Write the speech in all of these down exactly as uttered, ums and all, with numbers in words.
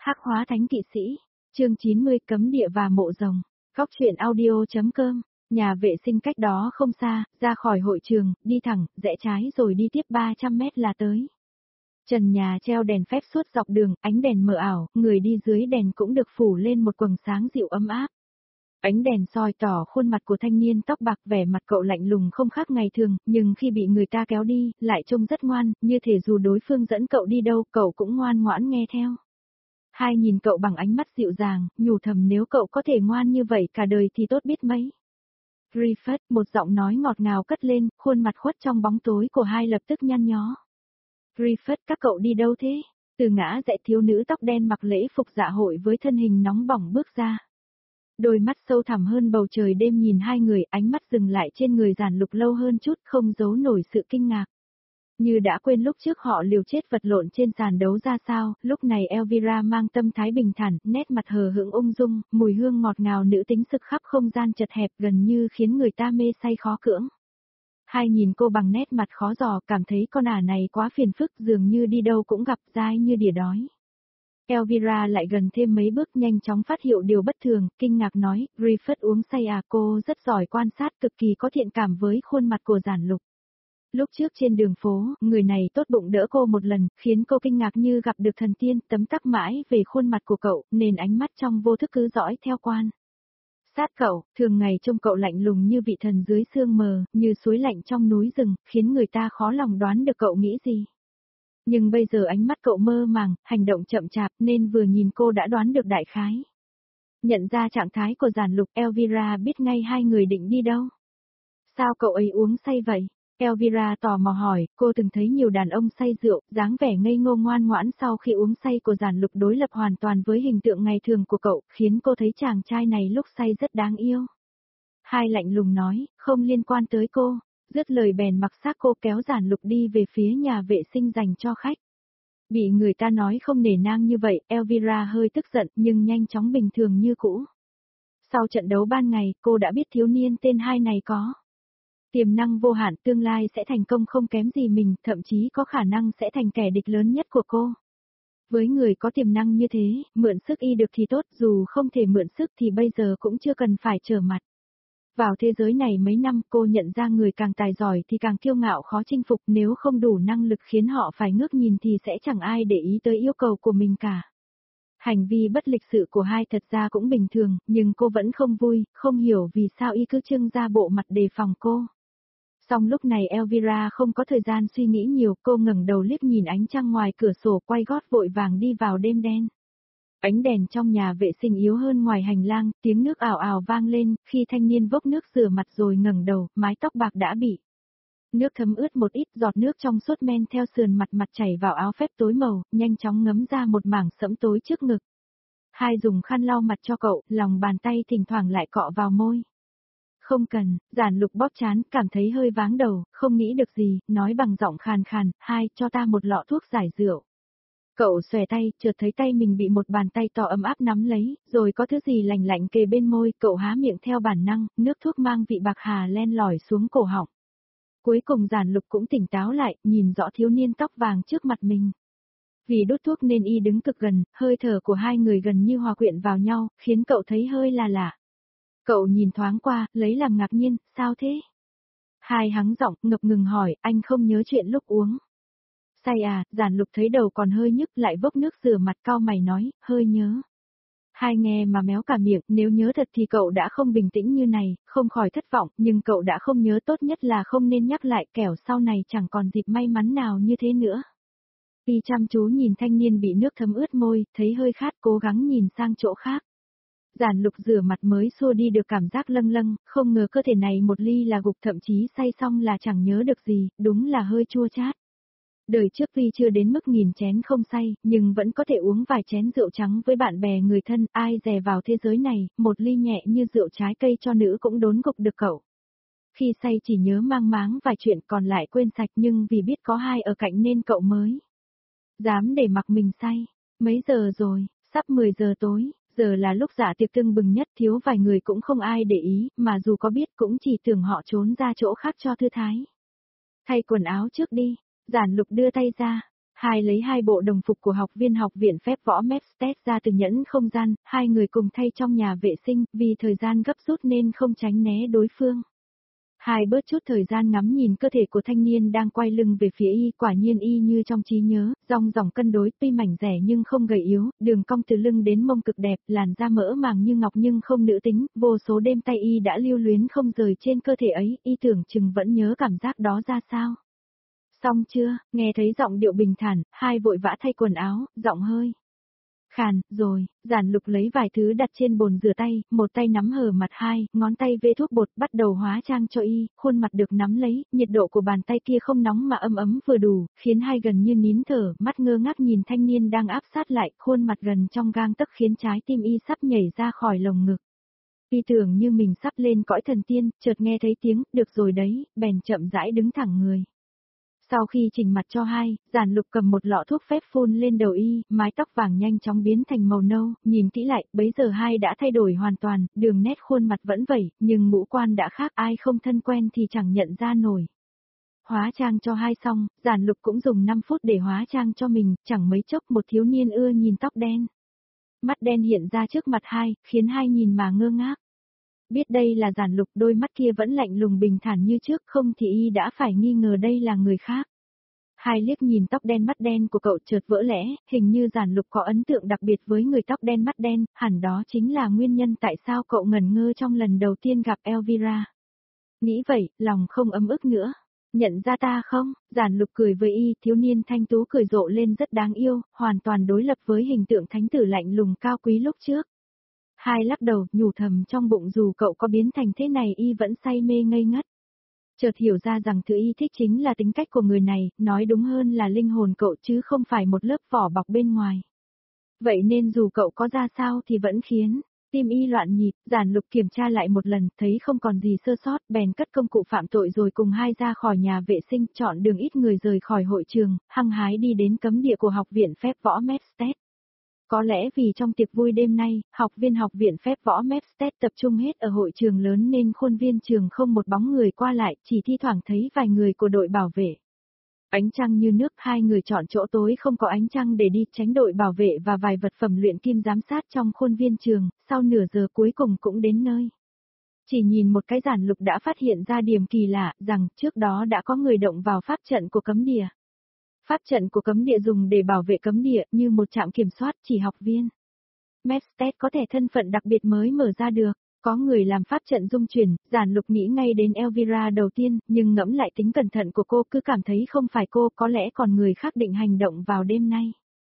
Hắc hóa thánh kỵ sĩ, chương chín mươi cấm địa và mộ rồng, góc truyện audio.com, nhà vệ sinh cách đó không xa, ra khỏi hội trường, đi thẳng, rẽ trái rồi đi tiếp ba trăm mét là tới. Trần nhà treo đèn phép suốt dọc đường, ánh đèn mờ ảo, người đi dưới đèn cũng được phủ lên một quầng sáng dịu ấm áp. Ánh đèn soi tỏ khuôn mặt của thanh niên tóc bạc, vẻ mặt cậu lạnh lùng không khác ngày thường, nhưng khi bị người ta kéo đi, lại trông rất ngoan, như thể dù đối phương dẫn cậu đi đâu, cậu cũng ngoan ngoãn nghe theo. Hai nhìn cậu bằng ánh mắt dịu dàng, nhủ thầm nếu cậu có thể ngoan như vậy cả đời thì tốt biết mấy. Griffith, một giọng nói ngọt ngào cất lên, khuôn mặt khuất trong bóng tối của hai lập tức nhăn nhó. Griffith, các cậu đi đâu thế? Từ ngã rẽ thiếu nữ tóc đen mặc lễ phục dạ hội với thân hình nóng bỏng bước ra. Đôi mắt sâu thẳm hơn bầu trời đêm nhìn hai người, ánh mắt dừng lại trên người Giản Lục lâu hơn chút, không giấu nổi sự kinh ngạc. Như đã quên lúc trước họ liều chết vật lộn trên sàn đấu ra sao, lúc này Elvira mang tâm thái bình thản, nét mặt hờ hững ung dung, mùi hương ngọt ngào nữ tính sực khắp không gian chật hẹp gần như khiến người ta mê say khó cưỡng. Hai nhìn cô bằng nét mặt khó dò, cảm thấy con ả này quá phiền phức, dường như đi đâu cũng gặp dai như đỉa đói. Elvira lại gần thêm mấy bước, nhanh chóng phát hiện điều bất thường, kinh ngạc nói, Griffith uống say à? Cô rất giỏi quan sát, cực kỳ có thiện cảm với khuôn mặt của Giản Lục. Lúc trước trên đường phố, người này tốt bụng đỡ cô một lần, khiến cô kinh ngạc như gặp được thần tiên, tấm tắc mãi về khuôn mặt của cậu, nên ánh mắt trong vô thức cứ dõi theo quan. Sát cậu, thường ngày trông cậu lạnh lùng như vị thần dưới sương mờ, như suối lạnh trong núi rừng, khiến người ta khó lòng đoán được cậu nghĩ gì. Nhưng bây giờ ánh mắt cậu mơ màng, hành động chậm chạp nên vừa nhìn cô đã đoán được đại khái. Nhận ra trạng thái của Giản Lục, Elvira biết ngay hai người định đi đâu. Sao cậu ấy uống say vậy? Elvira tò mò hỏi, cô từng thấy nhiều đàn ông say rượu, dáng vẻ ngây ngô ngoan ngoãn sau khi uống say của Giản Lục đối lập hoàn toàn với hình tượng ngày thường của cậu, khiến cô thấy chàng trai này lúc say rất đáng yêu. Hai lạnh lùng nói, không liên quan tới cô, dứt lời bèn mặc xác cô kéo Giản Lục đi về phía nhà vệ sinh dành cho khách. Bị người ta nói không nể nang như vậy, Elvira hơi tức giận nhưng nhanh chóng bình thường như cũ. Sau trận đấu ban ngày, cô đã biết thiếu niên tên hai này có tiềm năng vô hạn, tương lai sẽ thành công không kém gì mình, thậm chí có khả năng sẽ thành kẻ địch lớn nhất của cô. Với người có tiềm năng như thế, mượn sức y được thì tốt, dù không thể mượn sức thì bây giờ cũng chưa cần phải trở mặt. Vào thế giới này mấy năm, cô nhận ra người càng tài giỏi thì càng kiêu ngạo khó chinh phục, nếu không đủ năng lực khiến họ phải ngước nhìn thì sẽ chẳng ai để ý tới yêu cầu của mình cả. Hành vi bất lịch sự của hai thật ra cũng bình thường, nhưng cô vẫn không vui, không hiểu vì sao y cứ trưng ra bộ mặt đề phòng cô. Song lúc này Elvira không có thời gian suy nghĩ nhiều, cô ngẩng đầu liếc nhìn ánh trăng ngoài cửa sổ, quay gót vội vàng đi vào đêm đen. Ánh đèn trong nhà vệ sinh yếu hơn ngoài hành lang, tiếng nước ào ào vang lên, khi thanh niên vốc nước rửa mặt rồi ngẩng đầu, mái tóc bạc đã bị nước thấm ướt một ít, giọt nước trong suốt men theo sườn mặt mặt chảy vào áo phép tối màu, nhanh chóng ngấm ra một mảng sẫm tối trước ngực. Hai dùng khăn lau mặt cho cậu, lòng bàn tay thỉnh thoảng lại cọ vào môi. Không cần, Giản Lục bóp trán, cảm thấy hơi váng đầu, không nghĩ được gì, nói bằng giọng khàn khàn, hai, cho ta một lọ thuốc giải rượu. Cậu xòe tay, chợt thấy tay mình bị một bàn tay to ấm áp nắm lấy, rồi có thứ gì lạnh lạnh kề bên môi, cậu há miệng theo bản năng, nước thuốc mang vị bạc hà len lỏi xuống cổ họng. Cuối cùng Giản Lục cũng tỉnh táo lại, nhìn rõ thiếu niên tóc vàng trước mặt mình. Vì đốt thuốc nên y đứng cực gần, hơi thở của hai người gần như hòa quyện vào nhau, khiến cậu thấy hơi là lạ. Cậu nhìn thoáng qua, lấy làm ngạc nhiên, sao thế? Hai hắng giọng, ngập ngừng hỏi, anh không nhớ chuyện lúc uống. Say à? Giản Lục thấy đầu còn hơi nhức, lại vốc nước rửa mặt, cau mày nói, hơi nhớ. Hai nghe mà méo cả miệng, nếu nhớ thật thì cậu đã không bình tĩnh như này, không khỏi thất vọng, nhưng cậu đã không nhớ, tốt nhất là không nên nhắc lại, kẻo sau này chẳng còn dịp may mắn nào như thế nữa. Y chăm chú nhìn thanh niên bị nước thấm ướt môi, thấy hơi khát, cố gắng nhìn sang chỗ khác. Giản Lục rửa mặt mới xua đi được cảm giác lâng lâng, không ngờ cơ thể này một ly là gục, thậm chí say xong là chẳng nhớ được gì, đúng là hơi chua chát. Đời trước tuy chưa đến mức nghìn chén không say, nhưng vẫn có thể uống vài chén rượu trắng với bạn bè người thân, ai dè vào thế giới này, một ly nhẹ như rượu trái cây cho nữ cũng đốn gục được cậu. Khi say chỉ nhớ mang máng vài chuyện, còn lại quên sạch, nhưng vì biết có hai ở cạnh nên cậu mới dám để mặc mình say. Mấy giờ rồi? Sắp mười giờ tối. Giờ là lúc dạ tiệc tưng bừng nhất, thiếu vài người cũng không ai để ý, mà dù có biết cũng chỉ tưởng họ trốn ra chỗ khác cho thư thái. Thay quần áo trước đi, Giản Lục đưa tay ra, Hai lấy hai bộ đồng phục của học viên học viện phép võ Mepstead ra từ nhẫn không gian, hai người cùng thay trong nhà vệ sinh, vì thời gian gấp rút nên không tránh né đối phương. Hai bớt chút thời gian ngắm nhìn cơ thể của thanh niên đang quay lưng về phía y, quả nhiên y như trong trí nhớ, dong dỏng cân đối, tuy mảnh rẻ nhưng không gầy yếu, đường cong từ lưng đến mông cực đẹp, làn da mỡ màng như ngọc nhưng không nữ tính, vô số đêm tay y đã lưu luyến không rời trên cơ thể ấy, y tưởng chừng vẫn nhớ cảm giác đó ra sao. Xong chưa, nghe thấy giọng điệu bình thản, hai vội vã thay quần áo, giọng hơi khàn, rồi, Giản Lục lấy vài thứ đặt trên bồn rửa tay, một tay nắm hở mặt hai, ngón tay vê thuốc bột bắt đầu hóa trang cho y, khuôn mặt được nắm lấy, nhiệt độ của bàn tay kia không nóng mà ấm ấm vừa đủ, khiến hai gần như nín thở, mắt ngơ ngác nhìn thanh niên đang áp sát lại, khuôn mặt gần trong gang tấc khiến trái tim y sắp nhảy ra khỏi lồng ngực. Y tưởng như mình sắp lên cõi thần tiên, chợt nghe thấy tiếng, được rồi đấy, bèn chậm rãi đứng thẳng người. Sau khi chỉnh mặt cho hai, Giản Lục cầm một lọ thuốc phép phun lên đầu y, mái tóc vàng nhanh chóng biến thành màu nâu, nhìn kỹ lại, bấy giờ hai đã thay đổi hoàn toàn, đường nét khuôn mặt vẫn vậy, nhưng ngũ quan đã khác, ai không thân quen thì chẳng nhận ra nổi. Hóa trang cho hai xong, Giản Lục cũng dùng năm phút để hóa trang cho mình, chẳng mấy chốc một thiếu niên ưa nhìn tóc đen. Mắt đen hiện ra trước mặt hai, khiến hai nhìn mà ngơ ngác. Biết đây là Giản Lục, đôi mắt kia vẫn lạnh lùng bình thản như trước, không thì y đã phải nghi ngờ đây là người khác. Hai liếc nhìn tóc đen mắt đen của cậu chợt vỡ lẽ, hình như Giản Lục có ấn tượng đặc biệt với người tóc đen mắt đen, hẳn đó chính là nguyên nhân tại sao cậu ngẩn ngơ trong lần đầu tiên gặp Elvira. Nghĩ vậy, lòng không ấm ức nữa. Nhận ra ta không? Giản Lục cười với y, thiếu niên thanh tú cười rộ lên rất đáng yêu, hoàn toàn đối lập với hình tượng thánh tử lạnh lùng cao quý lúc trước. Hai lắc đầu, nhủ thầm trong bụng dù cậu có biến thành thế này y vẫn say mê ngây ngất. Chợt hiểu ra rằng thứ y thích chính là tính cách của người này, nói đúng hơn là linh hồn cậu chứ không phải một lớp vỏ bọc bên ngoài. Vậy nên dù cậu có ra sao thì vẫn khiến tim y loạn nhịp. Giản Lục kiểm tra lại một lần, thấy không còn gì sơ sót, bèn cất công cụ phạm tội rồi cùng hai ra khỏi nhà vệ sinh, chọn đường ít người rời khỏi hội trường, hăng hái đi đến cấm địa của học viện phép võ Mepstead. Có lẽ vì trong tiệc vui đêm nay, học viên học viện phép võ Mepstead tập trung hết ở hội trường lớn nên khuôn viên trường không một bóng người qua lại, chỉ thi thoảng thấy vài người của đội bảo vệ. Ánh trăng như nước, hai người chọn chỗ tối không có ánh trăng để đi, tránh đội bảo vệ và vài vật phẩm luyện kim giám sát trong khuôn viên trường, sau nửa giờ cuối cùng cũng đến nơi. Chỉ nhìn một cái Giản Lục đã phát hiện ra điểm kỳ lạ, rằng trước đó đã có người động vào pháp trận của cấm địa. Pháp trận của cấm địa dùng để bảo vệ cấm địa như một trạm kiểm soát chỉ học viên Mepstead có thể thân phận đặc biệt mới mở ra được. Có người làm pháp trận dung chuyển, Giản Lục nghĩ ngay đến Elvira đầu tiên, nhưng ngẫm lại tính cẩn thận của cô cứ cảm thấy không phải cô, có lẽ còn người khác định hành động vào đêm nay.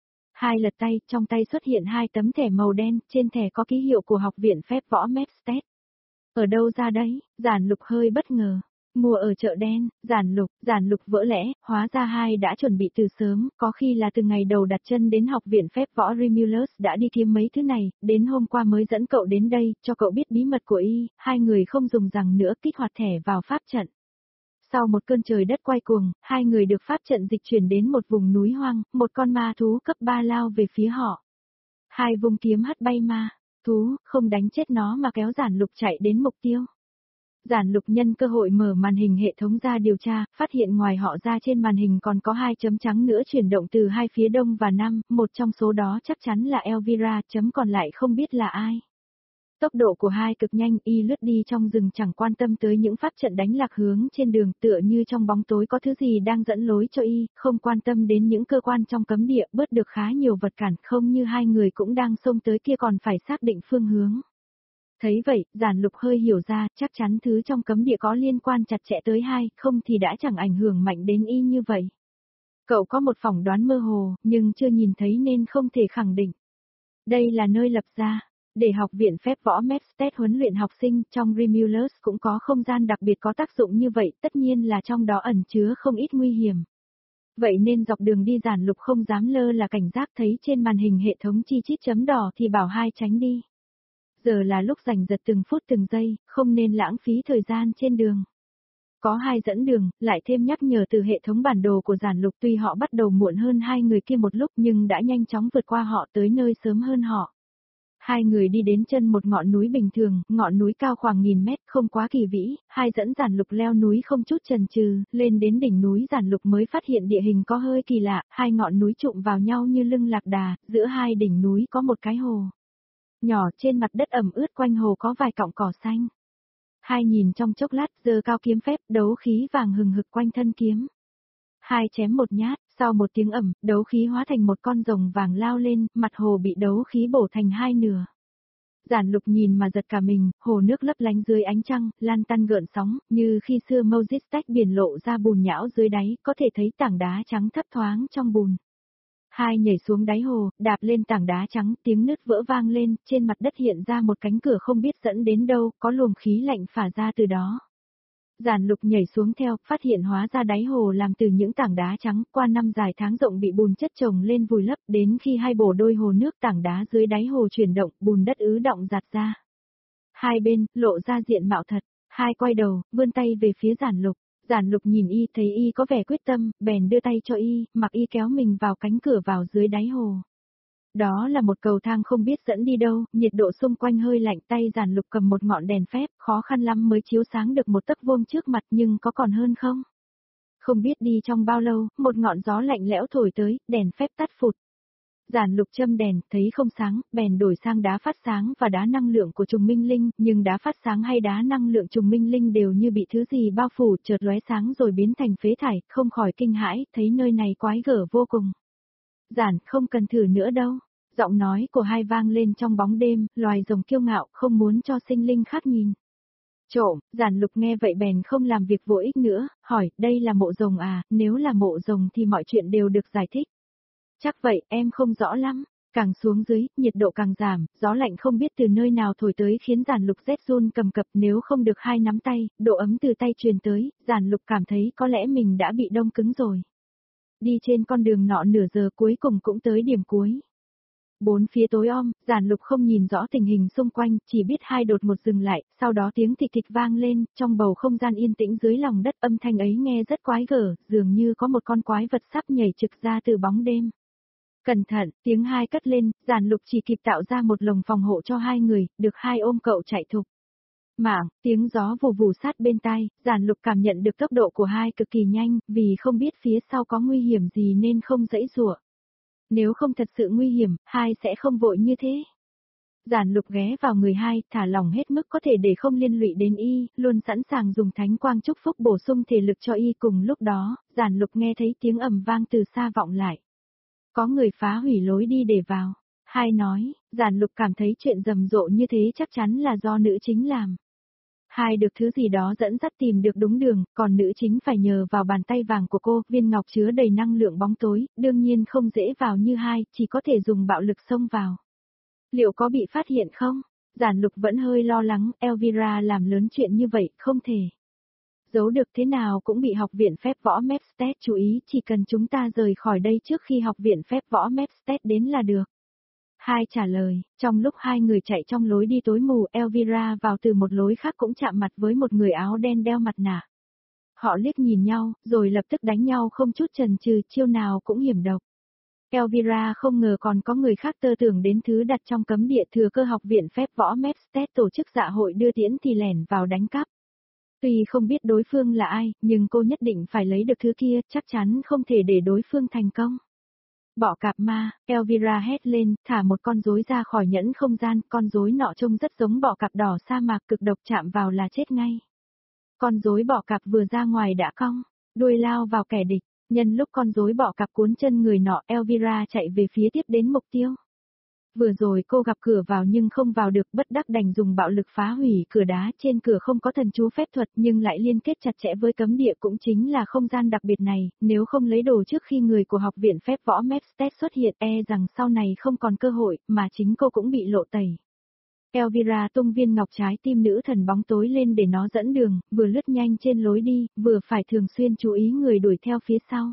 Hai lật tay, trong tay xuất hiện hai tấm thẻ màu đen, trên thẻ có ký hiệu của học viện phép võ Mepstead. Ở đâu ra đấy? Giản Lục hơi bất ngờ. Mua ở chợ đen. Giản Lục, Giản Lục vỡ lẽ, hóa ra hai đã chuẩn bị từ sớm, có khi là từ ngày đầu đặt chân đến học viện phép võ Remulus đã đi kiếm mấy thứ này, đến hôm qua mới dẫn cậu đến đây, cho cậu biết bí mật của y, hai người không dùng rằng nữa kích hoạt thẻ vào pháp trận. Sau một cơn trời đất quay cuồng, hai người được pháp trận dịch chuyển đến một vùng núi hoang, một con ma thú cấp ba lao về phía họ. Hai vùng kiếm hất bay ma thú, không đánh chết nó mà kéo Giản Lục chạy đến mục tiêu. Giản Lục nhân cơ hội mở màn hình hệ thống ra điều tra, phát hiện ngoài họ ra trên màn hình còn có hai chấm trắng nữa chuyển động từ hai phía đông và nam, một trong số đó chắc chắn là Elvira, chấm còn lại không biết là ai. Tốc độ của hai cực nhanh, y lướt đi trong rừng chẳng quan tâm tới những pháp trận đánh lạc hướng trên đường, tựa như trong bóng tối có thứ gì đang dẫn lối cho y, không quan tâm đến những cơ quan trong cấm địa, bớt được khá nhiều vật cản, không như hai người cũng đang xông tới kia còn phải xác định phương hướng. Thấy vậy, Giản Lục hơi hiểu ra, chắc chắn thứ trong cấm địa có liên quan chặt chẽ tới hai, không thì đã chẳng ảnh hưởng mạnh đến y như vậy. Cậu có một phỏng đoán mơ hồ, nhưng chưa nhìn thấy nên không thể khẳng định. Đây là nơi lập ra, để học viện phép võ Mepstead huấn luyện học sinh, trong Remulus cũng có không gian đặc biệt có tác dụng như vậy, tất nhiên là trong đó ẩn chứa không ít nguy hiểm. Vậy nên dọc đường đi Giản Lục không dám lơ là cảnh giác, thấy trên màn hình hệ thống chi chít chấm đỏ thì bảo hai tránh đi. Giờ là lúc giành giật từng phút từng giây, không nên lãng phí thời gian trên đường. Có hai dẫn đường, lại thêm nhắc nhở từ hệ thống bản đồ của Giản Lục, tuy họ bắt đầu muộn hơn hai người kia một lúc nhưng đã nhanh chóng vượt qua họ tới nơi sớm hơn họ. Hai người đi đến chân một ngọn núi bình thường, ngọn núi cao khoảng nghìn mét, không quá kỳ vĩ, hai dẫn Giản Lục leo núi không chút chần chừ, lên đến đỉnh núi Giản Lục mới phát hiện địa hình có hơi kỳ lạ, hai ngọn núi trụm vào nhau như lưng lạc đà, giữa hai đỉnh núi có một cái hồ. Nhỏ trên mặt đất ẩm ướt quanh hồ có vài cọng cỏ xanh. Hai nhìn trong chốc lát giơ cao kiếm phép, đấu khí vàng hừng hực quanh thân kiếm. Hai chém một nhát, sau một tiếng ầm, đấu khí hóa thành một con rồng vàng lao lên, mặt hồ bị đấu khí bổ thành hai nửa. Giản Lục nhìn mà giật cả mình, hồ nước lấp lánh dưới ánh trăng, lan tăn gợn sóng, như khi xưa Moses tách biển lộ ra bùn nhão dưới đáy, có thể thấy tảng đá trắng thấp thoáng trong bùn. Hai nhảy xuống đáy hồ, đạp lên tảng đá trắng, tiếng nứt vỡ vang lên, trên mặt đất hiện ra một cánh cửa không biết dẫn đến đâu, có luồng khí lạnh phả ra từ đó. Giản Lục nhảy xuống theo, phát hiện hóa ra đáy hồ làm từ những tảng đá trắng, qua năm dài tháng rộng bị bùn chất chồng lên vùi lấp, đến khi hai bổ đôi hồ nước tảng đá dưới đáy hồ chuyển động, bùn đất ứ động giạt ra. Hai bên, lộ ra diện mạo thật, hai quay đầu, vươn tay về phía Giản Lục. Giản Lục nhìn y thấy y có vẻ quyết tâm, bèn đưa tay cho y, mặc y kéo mình vào cánh cửa vào dưới đáy hồ. Đó là một cầu thang không biết dẫn đi đâu, nhiệt độ xung quanh hơi lạnh, tay Giản Lục cầm một ngọn đèn phép, khó khăn lắm mới chiếu sáng được một tấc vuông trước mặt, nhưng có còn hơn không? Không biết đi trong bao lâu, một ngọn gió lạnh lẽo thổi tới, đèn phép tắt phụt. Giản Lục châm đèn, thấy không sáng, bèn đổi sang đá phát sáng và đá năng lượng của trùng minh linh, nhưng đá phát sáng hay đá năng lượng trùng minh linh đều như bị thứ gì bao phủ, chợt lóe sáng rồi biến thành phế thải, không khỏi kinh hãi, thấy nơi này quái gở vô cùng. Giản, không cần thử nữa đâu. Giọng nói của hai vang lên trong bóng đêm, loài rồng kiêu ngạo, không muốn cho sinh linh khác nhìn. Trộm, Giản Lục nghe vậy bèn không làm việc vô ích nữa, hỏi, đây là mộ rồng à, nếu là mộ rồng thì mọi chuyện đều được giải thích. Chắc vậy, em không rõ lắm. Càng xuống dưới, nhiệt độ càng giảm, gió lạnh không biết từ nơi nào thổi tới khiến Giản Lục rét run cầm cập, nếu không được hai nắm tay, độ ấm từ tay truyền tới, Giản Lục cảm thấy có lẽ mình đã bị đông cứng rồi. Đi trên con đường nọ nửa giờ cuối cùng cũng tới điểm cuối. Bốn phía tối om, Giản Lục không nhìn rõ tình hình xung quanh, chỉ biết hai đột một dừng lại, sau đó tiếng thịch thịch vang lên, trong bầu không gian yên tĩnh dưới lòng đất, âm thanh ấy nghe rất quái gở, dường như có một con quái vật sắp nhảy trực ra từ bóng đêm. Cẩn thận, tiếng hai cất lên, Giản Lục chỉ kịp tạo ra một lồng phòng hộ cho hai người, được hai ôm cậu chạy thục. Mạng, tiếng gió vù vù sát bên tai, Giản Lục cảm nhận được tốc độ của hai cực kỳ nhanh, vì không biết phía sau có nguy hiểm gì nên không dãy giụa. Nếu không thật sự nguy hiểm, hai sẽ không vội như thế. Giản Lục ghé vào người hai, thả lỏng hết mức có thể để không liên lụy đến y, luôn sẵn sàng dùng thánh quang chúc phúc bổ sung thể lực cho y. Cùng lúc đó, Giản Lục nghe thấy tiếng ầm vang từ xa vọng lại. Có người phá hủy lối đi để vào. Hai nói, Giản Lục cảm thấy chuyện rầm rộ như thế chắc chắn là do nữ chính làm. Hai được thứ gì đó dẫn dắt tìm được đúng đường, còn nữ chính phải nhờ vào bàn tay vàng của cô, viên ngọc chứa đầy năng lượng bóng tối, đương nhiên không dễ vào như hai, chỉ có thể dùng bạo lực xông vào. Liệu có bị phát hiện không? Giản Lục vẫn hơi lo lắng, Elvira làm lớn chuyện như vậy, không thể. Giấu được thế nào cũng bị học viện phép võ Mepstead chú ý, chỉ cần chúng ta rời khỏi đây trước khi học viện phép võ Mepstead đến là được. Hai trả lời, trong lúc hai người chạy trong lối đi tối mù, Elvira vào từ một lối khác cũng chạm mặt với một người áo đen đeo mặt nạ. Họ liếc nhìn nhau, rồi lập tức đánh nhau không chút chần chừ, chiêu nào cũng hiểm độc. Elvira không ngờ còn có người khác tơ tưởng đến thứ đặt trong cấm địa, thừa cơ học viện phép võ Mepstead tổ chức dạ hội đưa tiễn thì lẻn vào đánh cắp. Tuy không biết đối phương là ai, nhưng cô nhất định phải lấy được thứ kia, chắc chắn không thể để đối phương thành công. Bọ cạp ma, Elvira hét lên, thả một con rối ra khỏi nhẫn không gian, con rối nọ trông rất giống bọ cạp đỏ sa mạc, cực độc, chạm vào là chết ngay. Con rối bọ cạp vừa ra ngoài đã cong, đuôi lao vào kẻ địch, nhân lúc con rối bọ cạp cuốn chân người nọ, Elvira chạy về phía tiếp đến mục tiêu. Vừa rồi cô gặp cửa vào nhưng không vào được, bất đắc đành dùng bạo lực phá hủy cửa đá. Trên cửa không có thần chú phép thuật nhưng lại liên kết chặt chẽ với cấm địa, cũng chính là không gian đặc biệt này, nếu không lấy đồ trước khi người của học viện phép võ Mepstead xuất hiện, e rằng sau này không còn cơ hội, mà chính cô cũng bị lộ tẩy. Elvira tung viên ngọc trái tim nữ thần bóng tối lên để nó dẫn đường, vừa lướt nhanh trên lối đi, vừa phải thường xuyên chú ý người đuổi theo phía sau.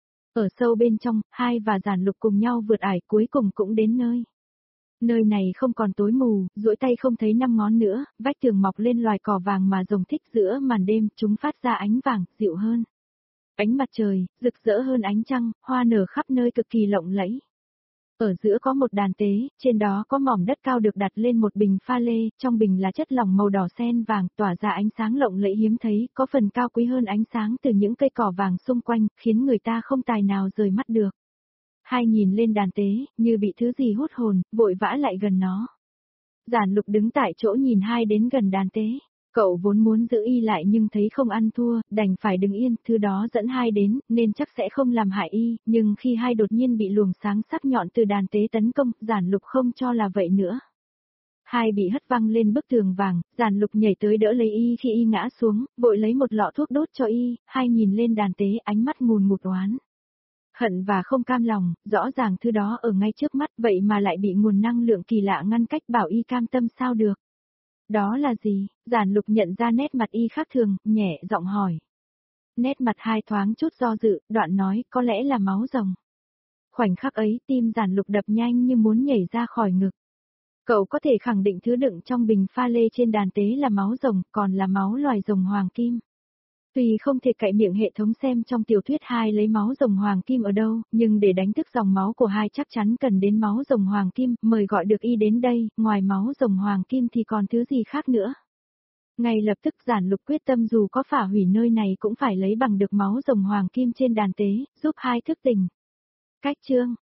Ở sâu bên trong, hai và Giản Lục cùng nhau vượt ải, cuối cùng cũng đến nơi. Nơi này không còn tối mù, duỗi tay không thấy năm ngón nữa, vách tường mọc lên loài cỏ vàng mà rồng thích, giữa màn đêm, chúng phát ra ánh vàng, dịu hơn. Ánh mặt trời, rực rỡ hơn ánh trăng, hoa nở khắp nơi cực kỳ lộng lẫy. Ở giữa có một đàn tế, trên đó có mỏm đất cao được đặt lên một bình pha lê, trong bình là chất lỏng màu đỏ sen vàng, tỏa ra ánh sáng lộng lẫy hiếm thấy, có phần cao quý hơn ánh sáng từ những cây cỏ vàng xung quanh, khiến người ta không tài nào rời mắt được. Hai nhìn lên đàn tế, như bị thứ gì hút hồn, vội vã lại gần nó. Giản Lục đứng tại chỗ nhìn hai đến gần đàn tế. Cậu vốn muốn giữ y lại nhưng thấy không ăn thua, đành phải đứng yên, thứ đó dẫn hai đến, nên chắc sẽ không làm hại y, nhưng khi hai đột nhiên bị luồng sáng sắc nhọn từ đàn tế tấn công, Giản Lục không cho là vậy nữa. Hai bị hất văng lên bức tường vàng, Giản Lục nhảy tới đỡ lấy y khi y ngã xuống, vội lấy một lọ thuốc đốt cho y, hai nhìn lên đàn tế ánh mắt ngùn ngụt oán. Hận và không cam lòng, rõ ràng thứ đó ở ngay trước mắt vậy mà lại bị nguồn năng lượng kỳ lạ ngăn cách, bảo y cam tâm sao được. Đó là gì? Giản Lục nhận ra nét mặt y khác thường, nhẹ giọng hỏi. Nét mặt hai thoáng chút do dự, đoạn nói có lẽ là máu rồng. Khoảnh khắc ấy tim Giản Lục đập nhanh như muốn nhảy ra khỏi ngực. Cậu có thể khẳng định thứ đựng trong bình pha lê trên đàn tế là máu rồng, còn là máu loài rồng hoàng kim. Tuy không thể cậy miệng hệ thống xem trong tiểu thuyết hai lấy máu rồng hoàng kim ở đâu, nhưng để đánh thức dòng máu của hai chắc chắn cần đến máu rồng hoàng kim, mời gọi được y đến đây, ngoài máu rồng hoàng kim thì còn thứ gì khác nữa. Ngay lập tức Giản Lục quyết tâm dù có phá hủy nơi này cũng phải lấy bằng được máu rồng hoàng kim trên đàn tế, giúp hai thức tỉnh. Cách chương